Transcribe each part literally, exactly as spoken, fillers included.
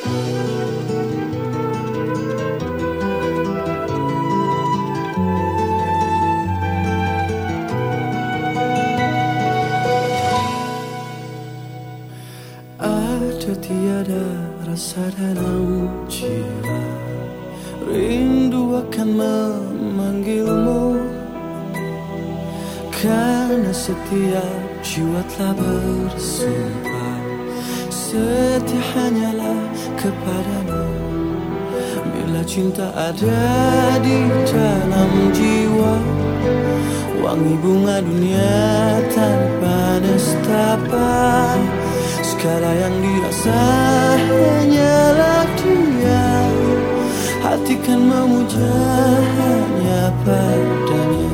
Ada tiada rasa dalam jiwa, rindu akan memanggilmu, karena setiap jiwa telah bersumpah setia hanyalah kepadamu. Bila cinta ada di dalam jiwa, wangi bunga dunia tanpa nestapa, segala yang dirasa hanyalah dia, hati kan memuja hanya padanya.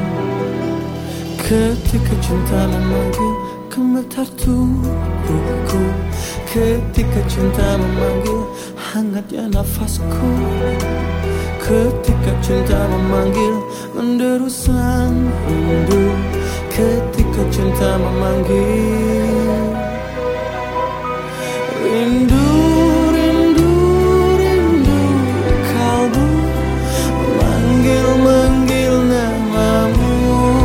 Ketika cinta memanggil, gemetar tubuhku. Ketika cinta memanggil, hangatnya nafasku. Ketika cinta memanggil, menderu sang rindu. Ketika cinta memanggil, rindu, rindu, rindu, kalbu memanggil-manggil namamu,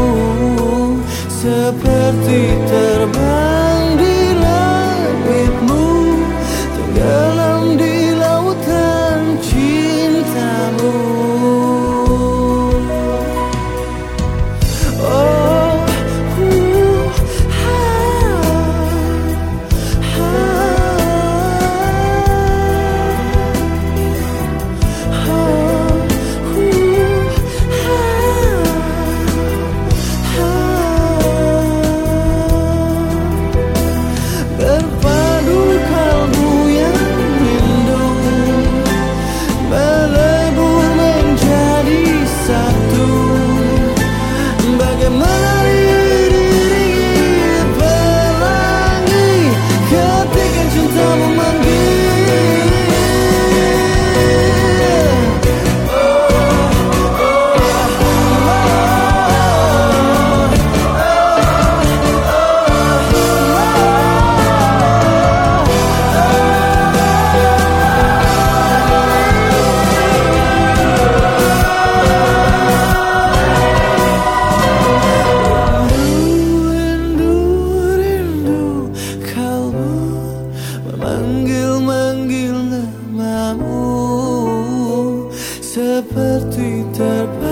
seperti terbang di langitmu, tenggelam di lautan cintamu. Oh, uh, ha, ha, ha, uh, ha, ha. Berpadu kalbu yang rindu, melebur menjadi satu. Bagaimana diri pelangi ketika cinta memanggil. Memanggil-manggil namamu, seperti terbang